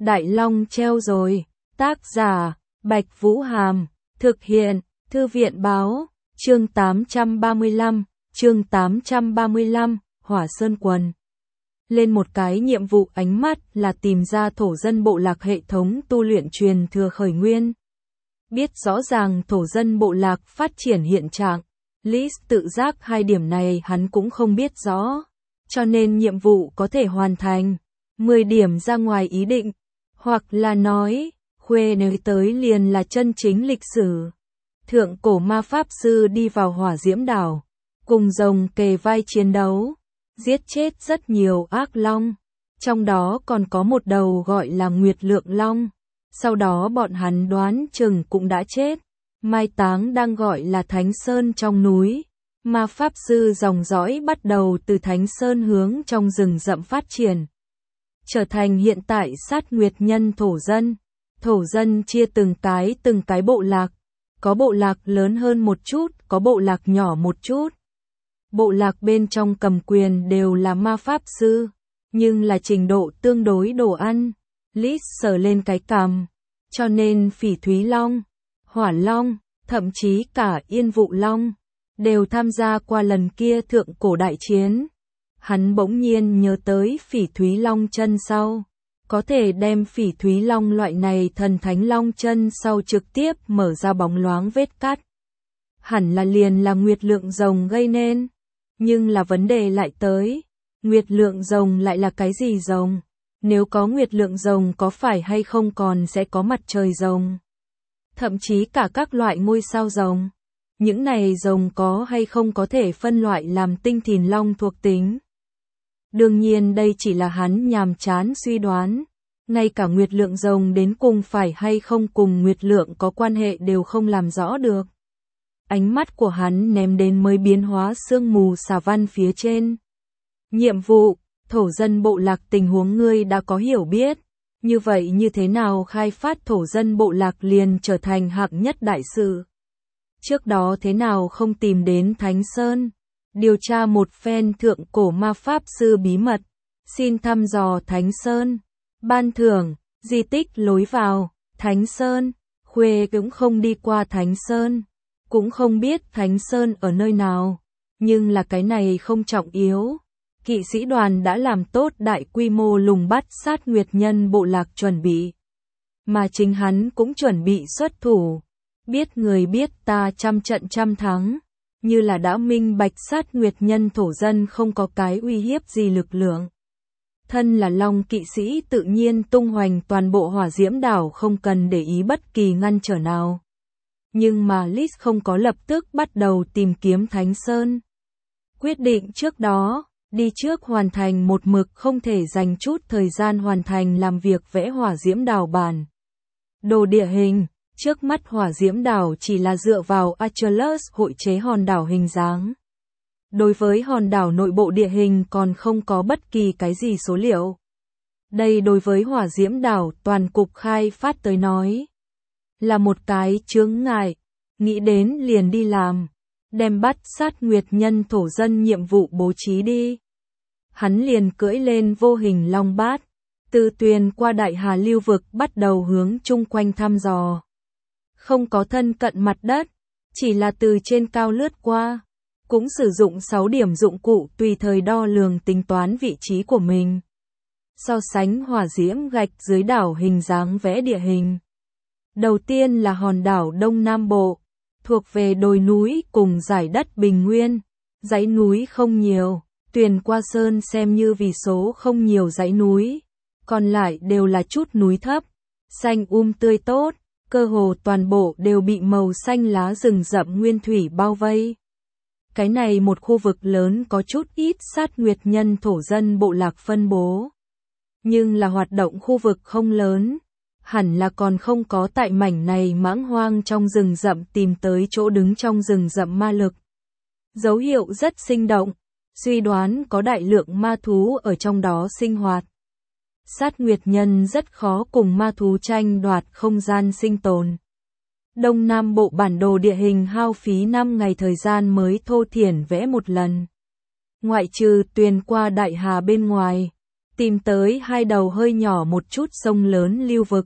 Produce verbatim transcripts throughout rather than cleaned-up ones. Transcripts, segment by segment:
Đại Long treo rồi. Tác giả, Bạch Vũ Hàm. Thực hiện, Thư viện báo. Chương tám trăm ba mươi lăm, chương tám trăm ba mươi lăm, Hỏa Sơn Quần. Lên một cái nhiệm vụ ánh mắt là tìm ra thổ dân bộ lạc hệ thống tu luyện truyền thừa khởi nguyên. Biết rõ ràng thổ dân bộ lạc phát triển hiện trạng, Lis tự giác hai điểm này hắn cũng không biết rõ, cho nên nhiệm vụ có thể hoàn thành, mười điểm ra ngoài ý định, hoặc là nói, khuê nơi tới liền là chân chính lịch sử. Thượng cổ ma pháp sư đi vào hỏa diễm đảo, cùng rồng kề vai chiến đấu, giết chết rất nhiều ác long, trong đó còn có một đầu gọi là Nguyệt Lượng Long, sau đó bọn hắn đoán chừng cũng đã chết, mai táng đang gọi là Thánh Sơn trong núi. Ma pháp sư dòng dõi bắt đầu từ Thánh Sơn hướng trong rừng rậm phát triển, trở thành hiện tại sát nguyệt nhân thổ dân. Thổ dân chia từng cái từng cái bộ lạc, có bộ lạc lớn hơn một chút, có bộ lạc nhỏ một chút. Bộ lạc bên trong cầm quyền đều là ma pháp sư, nhưng là trình độ tương đối đồ ăn. Lis sờ lên cái cằm, cho nên Phỉ Thúy Long, Hỏa Long, thậm chí cả Yên Vụ Long đều tham gia qua lần kia thượng cổ đại chiến. Hắn bỗng nhiên nhớ tới Phỉ Thúy Long chân sau, có thể đem Phỉ Thúy Long loại này thần thánh long chân sau trực tiếp mở ra bóng loáng vết cắt. Hẳn là liền là Nguyệt Lượng rồng gây nên, nhưng là vấn đề lại tới, Nguyệt Lượng rồng lại là cái gì rồng? Nếu có Nguyệt Lượng rồng có phải hay không còn sẽ có mặt trời rồng? Thậm chí cả các loại ngôi sao rồng. Những này rồng có hay không có thể phân loại làm tinh thìn long thuộc tính? Đương nhiên đây chỉ là hắn nhàm chán suy đoán. Ngay cả Nguyệt Lượng rồng đến cùng phải hay không cùng Nguyệt Lượng có quan hệ đều không làm rõ được. Ánh mắt của hắn ném đến mới biến hóa sương mù xà văn phía trên. Nhiệm vụ, thổ dân bộ lạc tình huống ngươi đã có hiểu biết. Như vậy như thế nào khai phát thổ dân bộ lạc liền trở thành hạng nhất đại sự? Trước đó thế nào không tìm đến Thánh Sơn, điều tra một phen thượng cổ ma pháp sư bí mật, xin thăm dò Thánh Sơn, ban thưởng, di tích lối vào, Thánh Sơn, khuê cũng không đi qua Thánh Sơn, cũng không biết Thánh Sơn ở nơi nào, nhưng là cái này không trọng yếu. Kỵ sĩ đoàn đã làm tốt đại quy mô lùng bắt sát nguyệt nhân bộ lạc chuẩn bị, mà chính hắn cũng chuẩn bị xuất thủ. Biết người biết ta trăm trận trăm thắng, như là đã minh bạch sát nguyệt nhân thổ dân không có cái uy hiếp gì lực lượng. Thân là Long kỵ sĩ tự nhiên tung hoành toàn bộ hỏa diễm đảo không cần để ý bất kỳ ngăn trở nào. Nhưng mà Lis không có lập tức bắt đầu tìm kiếm Thánh Sơn. Quyết định trước đó, đi trước hoàn thành một mực không thể dành chút thời gian hoàn thành làm việc vẽ hỏa diễm đảo bản đồ địa hình. Trước mắt hỏa diễm đảo chỉ là dựa vào Achilles hội chế hòn đảo hình dáng. Đối với hòn đảo nội bộ địa hình còn không có bất kỳ cái gì số liệu. Đây đối với hỏa diễm đảo toàn cục khai phát tới nói là một cái chướng ngại, nghĩ đến liền đi làm, đem bắt sát nguyệt nhân thổ dân nhiệm vụ bố trí đi. Hắn liền cưỡi lên vô hình long bát, từ tuyền qua đại hà lưu vực bắt đầu hướng chung quanh thăm dò. Không có thân cận mặt đất, chỉ là từ trên cao lướt qua, cũng sử dụng sáu điểm dụng cụ tùy thời đo lường tính toán vị trí của mình. So sánh hỏa diễm gạch dưới đảo hình dáng vẽ địa hình. Đầu tiên là hòn đảo Đông Nam Bộ, thuộc về đồi núi cùng dải đất bình nguyên, dãy núi không nhiều, tuyền qua sơn xem như vì số không nhiều dãy núi, còn lại đều là chút núi thấp, xanh um tươi tốt. Cơ hồ toàn bộ đều bị màu xanh lá rừng rậm nguyên thủy bao vây. Cái này một khu vực lớn có chút ít sát nguyệt nhân thổ dân bộ lạc phân bố. Nhưng là hoạt động khu vực không lớn, hẳn là còn không có tại mảnh này mãng hoang trong rừng rậm tìm tới chỗ đứng trong rừng rậm ma lực. Dấu hiệu rất sinh động, suy đoán có đại lượng ma thú ở trong đó sinh hoạt. Sát nguyệt nhân rất khó cùng ma thú tranh đoạt không gian sinh tồn. Đông Nam Bộ bản đồ địa hình hao phí năm ngày thời gian mới thô thiển vẽ một lần. Ngoại trừ tuyền qua đại hà bên ngoài, tìm tới hai đầu hơi nhỏ một chút sông lớn lưu vực.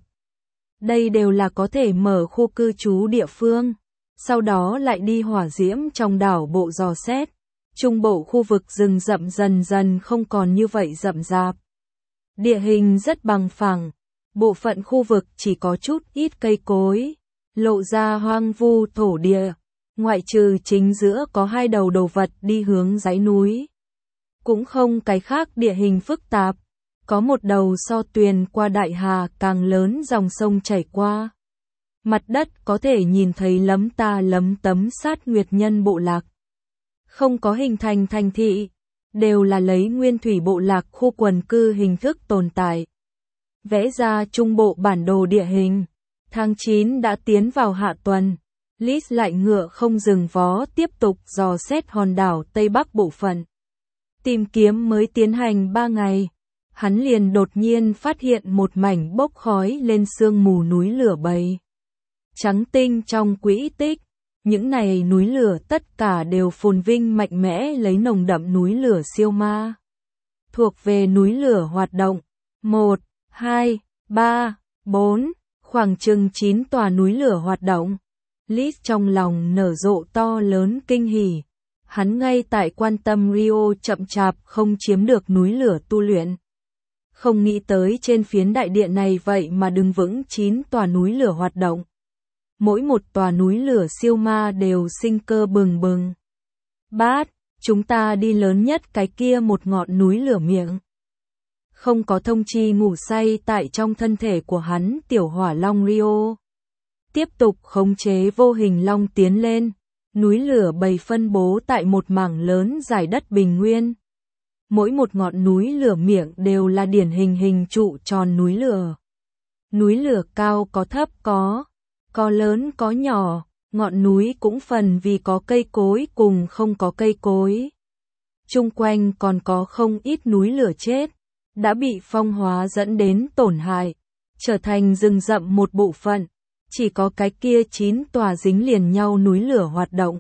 Đây đều là có thể mở khu cư trú địa phương, sau đó lại đi hỏa diễm trong đảo bộ dò xét. Trung bộ khu vực rừng rậm dần dần không còn như vậy rậm rạp. Địa hình rất bằng phẳng, bộ phận khu vực chỉ có chút ít cây cối, lộ ra hoang vu thổ địa, ngoại trừ chính giữa có hai đầu đồ vật đi hướng dãy núi. Cũng không cái khác địa hình phức tạp, có một đầu so tuyền qua đại hà càng lớn dòng sông chảy qua. Mặt đất có thể nhìn thấy lấm ta lấm tấm sát nguyệt nhân bộ lạc. Không có hình thành thành thị, đều là lấy nguyên thủy bộ lạc khu quần cư hình thức tồn tại. Vẽ ra trung bộ bản đồ địa hình, tháng chín đã tiến vào hạ tuần, Lis lại ngựa không dừng vó tiếp tục dò xét hòn đảo Tây Bắc bộ phận. Tìm kiếm mới tiến hành ba ngày, hắn liền đột nhiên phát hiện một mảnh bốc khói lên sương mù núi lửa bầy. Trắng tinh trong quỹ tích, những này núi lửa tất cả đều phồn vinh mạnh mẽ lấy nồng đậm núi lửa siêu ma. Thuộc về núi lửa hoạt động, một, hai, ba, bốn, khoảng chừng chín tòa núi lửa hoạt động. Lis trong lòng nở rộ to lớn kinh hỉ. Hắn ngay tại quan tâm Rio chậm chạp không chiếm được núi lửa tu luyện. Không nghĩ tới trên phiến đại địa này vậy mà đứng vững chín tòa núi lửa hoạt động. Mỗi một tòa núi lửa siêu ma đều sinh cơ bừng bừng. Bát, chúng ta đi lớn nhất cái kia một ngọn núi lửa miệng. Không có thông chi ngủ say tại trong thân thể của hắn tiểu hỏa long Rio. Tiếp tục khống chế vô hình long tiến lên. Núi lửa bầy phân bố tại một mảng lớn giải đất bình nguyên. Mỗi một ngọn núi lửa miệng đều là điển hình hình trụ tròn núi lửa. Núi lửa cao có thấp có, có lớn có nhỏ, ngọn núi cũng phần vì có cây cối cùng không có cây cối. Chung quanh còn có không ít núi lửa chết, đã bị phong hóa dẫn đến tổn hại, trở thành rừng rậm một bộ phận. Chỉ có cái kia chín tòa dính liền nhau núi lửa hoạt động.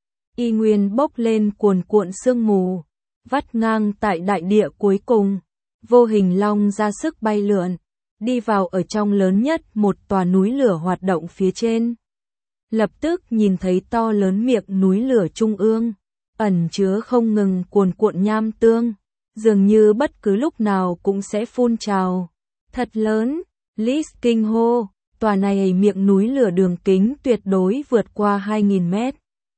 Y nguyên bốc lên cuồn cuộn sương mù, vắt ngang tại đại địa cuối cùng. Vô hình long ra sức bay lượn, đi vào ở trong lớn nhất một tòa núi lửa hoạt động phía trên. Lập tức nhìn thấy to lớn miệng núi lửa trung ương, ẩn chứa không ngừng cuồn cuộn nham tương, dường như bất cứ lúc nào cũng sẽ phun trào. Thật lớn, Lis kinh hô. Tòa này miệng núi lửa đường kính tuyệt đối vượt qua hai nghìn mét.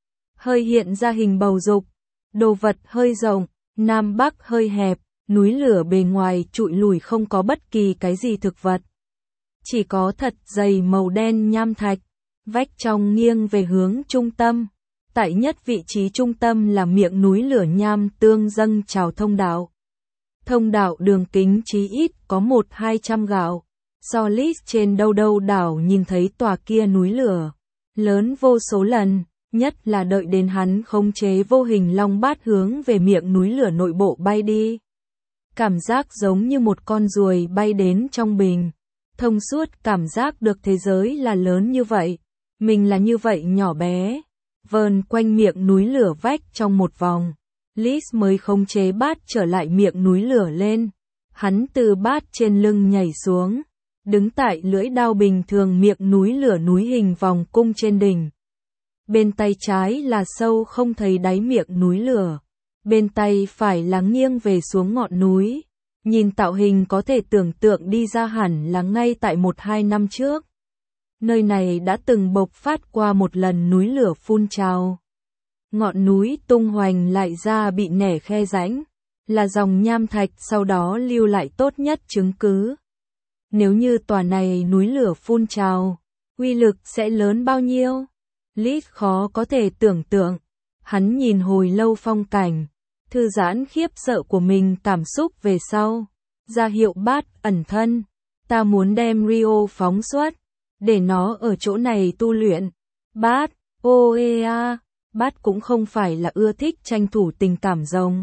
Hơi hiện ra hình bầu dục, đồ vật hơi rộng, nam bắc hơi hẹp, núi lửa bề ngoài trụi lùi không có bất kỳ cái gì thực vật. Chỉ có thật dày màu đen nham thạch, vách trong nghiêng về hướng trung tâm. Tại nhất vị trí trung tâm là miệng núi lửa nham tương dâng trào thông đạo. Thông đạo đường kính chí ít có một hai trăm gạo. So Lis trên đâu đâu đảo nhìn thấy tòa kia núi lửa, lớn vô số lần, nhất là đợi đến hắn khống chế vô hình long bát hướng về miệng núi lửa nội bộ bay đi. Cảm giác giống như một con ruồi bay đến trong bình, thông suốt cảm giác được thế giới là lớn như vậy, mình là như vậy nhỏ bé, vờn quanh miệng núi lửa vách trong một vòng. Lis mới khống chế bát trở lại miệng núi lửa lên, hắn từ bát trên lưng nhảy xuống. Đứng tại lưỡi đao bình thường miệng núi lửa núi hình vòng cung trên đỉnh. Bên tay trái là sâu không thấy đáy miệng núi lửa. Bên tay phải là nghiêng về xuống ngọn núi. Nhìn tạo hình có thể tưởng tượng đi ra hẳn là ngay tại một hai năm trước. Nơi này đã từng bộc phát qua một lần núi lửa phun trào. Ngọn núi tung hoành lại ra bị nẻ khe rãnh. Là dòng nham thạch sau đó lưu lại tốt nhất chứng cứ. Nếu như tòa này núi lửa phun trào, uy lực sẽ lớn bao nhiêu? Lis khó có thể tưởng tượng. Hắn nhìn hồi lâu phong cảnh, thư giãn khiếp sợ của mình cảm xúc về sau. Ra hiệu bát ẩn thân, ta muốn đem Rio phóng xuất, để nó ở chỗ này tu luyện. Bát, ô ê a, bát cũng không phải là ưa thích tranh thủ tình cảm rồng.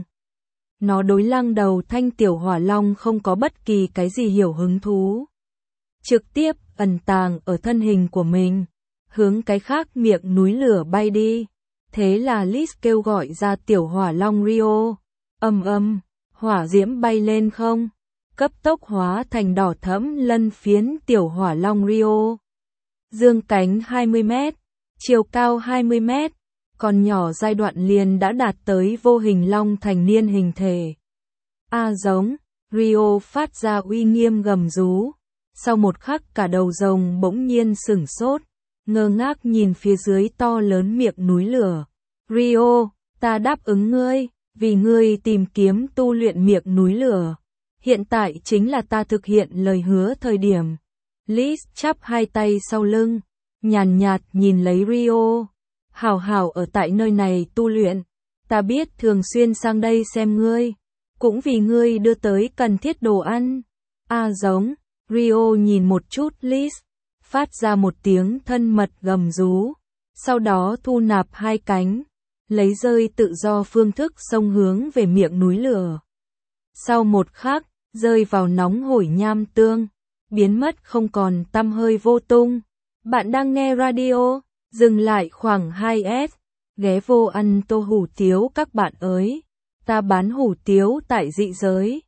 Nó đối lăng đầu thanh tiểu hỏa long không có bất kỳ cái gì hiểu hứng thú. Trực tiếp ẩn tàng ở thân hình của mình, hướng cái khác miệng núi lửa bay đi. Thế là Lis kêu gọi ra tiểu hỏa long Rio. Âm âm, hỏa diễm bay lên không, cấp tốc hóa thành đỏ thẫm lân phiến tiểu hỏa long Rio. Dương cánh hai mươi mét, chiều cao hai mươi mét, còn nhỏ giai đoạn liền đã đạt tới vô hình long thành niên hình thể. A giống, Rio phát ra uy nghiêm gầm rú. Sau một khắc cả đầu rồng bỗng nhiên sửng sốt, ngơ ngác nhìn phía dưới to lớn miệng núi lửa. Rio, ta đáp ứng ngươi, vì ngươi tìm kiếm tu luyện miệng núi lửa. Hiện tại chính là ta thực hiện lời hứa thời điểm. Liz chắp hai tay sau lưng, nhàn nhạt nhìn lấy Rio. Hảo hảo ở tại nơi này tu luyện, ta biết thường xuyên sang đây xem ngươi, cũng vì ngươi đưa tới cần thiết đồ ăn. A giống, Rio nhìn một chút Liz, phát ra một tiếng thân mật gầm rú, sau đó thu nạp hai cánh, lấy rơi tự do phương thức xông hướng về miệng núi lửa. Sau một khắc, rơi vào nóng hổi nham tương, biến mất không còn tăm hơi vô tung. Bạn đang nghe radio, dừng lại khoảng hai S, ghé vô ăn tô hủ tiếu các bạn ơi. Ta bán hủ tiếu tại dị giới.